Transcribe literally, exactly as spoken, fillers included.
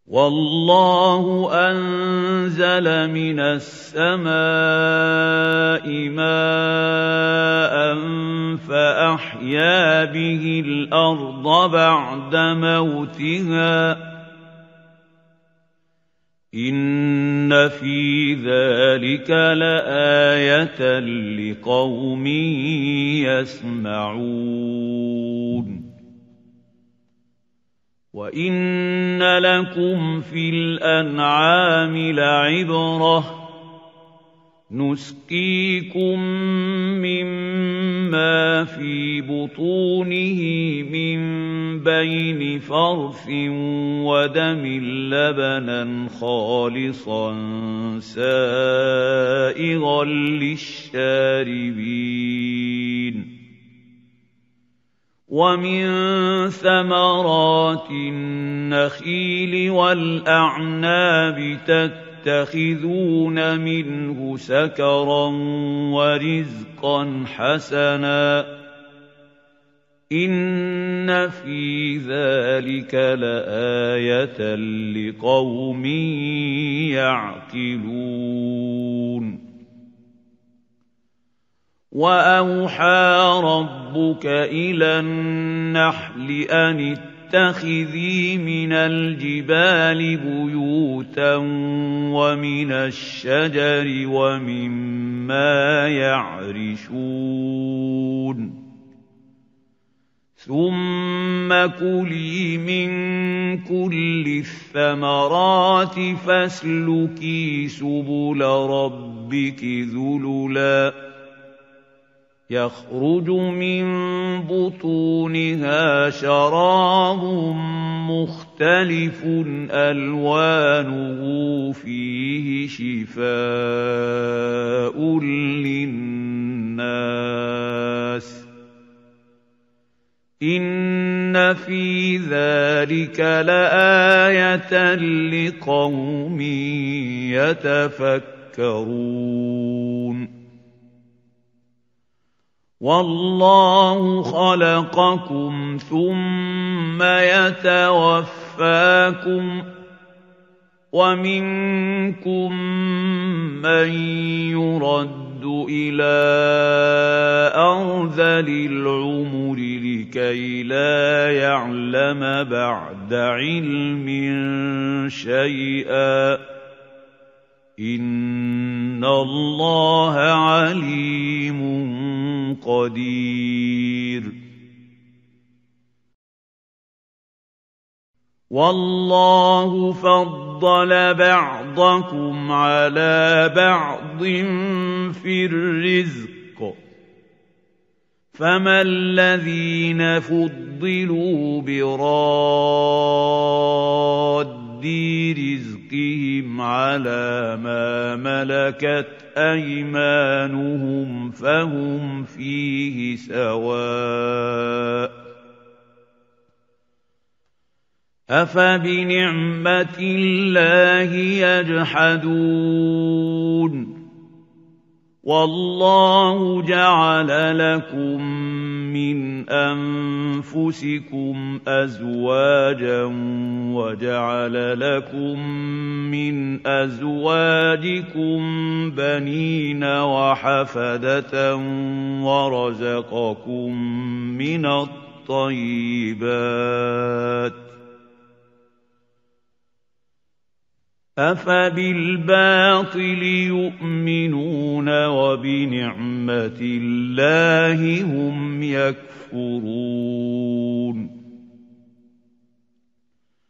وَاللَّهُ أَنزَلَ مِنَ السَّمَاءِ مَاءً فَأَحْيَا بِهِ الْأَرْضَ بَعْدَ مَوْتِهَا ۚ إِنَّ فِي ذَلِكَ لَآيَةً لِقَوْمٍ يَسْمَعُونَ وَإِنَّ لَكُمْ فِي الْأَنْعَامِ لَعِبْرَةً ۖ نُسْقِيكُم مِّمَّا فِي بُطُونِهِ مِن بَيْنِ فَرْثٍ وَدَمٍ لَّبَنًا خَالِصًا سَائِغًا لِّلشَّارِبِينَ وَمِن ثَمَرَاتِ النَّخِيلِ وَالْأَعْنَابِ تَتَّخِذُونَ مِنْهُ سَكَرًا وَرِزْقًا حَسَنًا ۗ إِنَّ فِي ذَلِكَ لَآيَةً لِقَوْمٍ يَعْقِلُونَ وَأَوْحَىٰ رَبُّكَ إِلَى النَّحْلِ أَنِ اتَّخِذِي مِنَ الْجِبَالِ بُيُوتًا وَمِنَ الشَّجَرِ وَمِمَّا يَعْرِشُونَ ثُمَّ كُلِي مِن كُلِّ الثَّمَرَاتِ فَاسْلُكِي سُبُلَ رَبِّكِ ذُلُلًا يَخْرُجُ مِن بُطُونِهَا شَرَابٌ مُّخْتَلِفٌ أَلْوَانُهُ فِيهِ شِفَاءٌ لِّلنَّاسِ ۗ إِنَّ فِي ذَلِكَ لَآيَةً لِقَوْمٍ يَتَفَكَّرُونَ وَاللَّهُ خَلَقَكُمْ ثُمَّ يَتَوَفَّاكُمْ ۖ وَمِنكُم مَّن يُرَدُّ إِلَىٰ أَرْذَلِ الْعُمُرِ لِكَيْ لَا يَعْلَمَ بَعْدَ عِلْمٍ شَيْئًا ۚ إِنَّ اللَّهَ عَلِيمٌ قَدِيرٌ وَاللَّهُ فَضَّلَ بَعْضَكُمْ عَلَىٰ بَعْضٍ فِي الرِّزْقِ ۚ فَمَا الَّذِينَ فُضِّلُوا بِرَادِّي رِزْقِهِمْ عَلَىٰ مَا مَلَكَتْ أَيْمَانُهُمْ فَهُمْ فِيهِ سَوَاءٌ ۚ أَفَبِنِعْمَةِ اللَّهِ يَجْحَدُونَ وَاللَّهُ جَعَلَ لَكُم مِّنْ أَنفُسِكُمْ أَزْوَاجًا وَجَعَلَ لَكُم مِّنْ أَزْوَاجِكُم بَنِينَ وَحَفَدَةً وَرَزَقَكُم مِّنَ الطَّيِّبَاتِ ۚ أَفَبِالْبَاطِلِ يُؤْمِنُونَ وَبِنِعْمَةِ اللَّهِ هُمْ يَكْفُرُونَ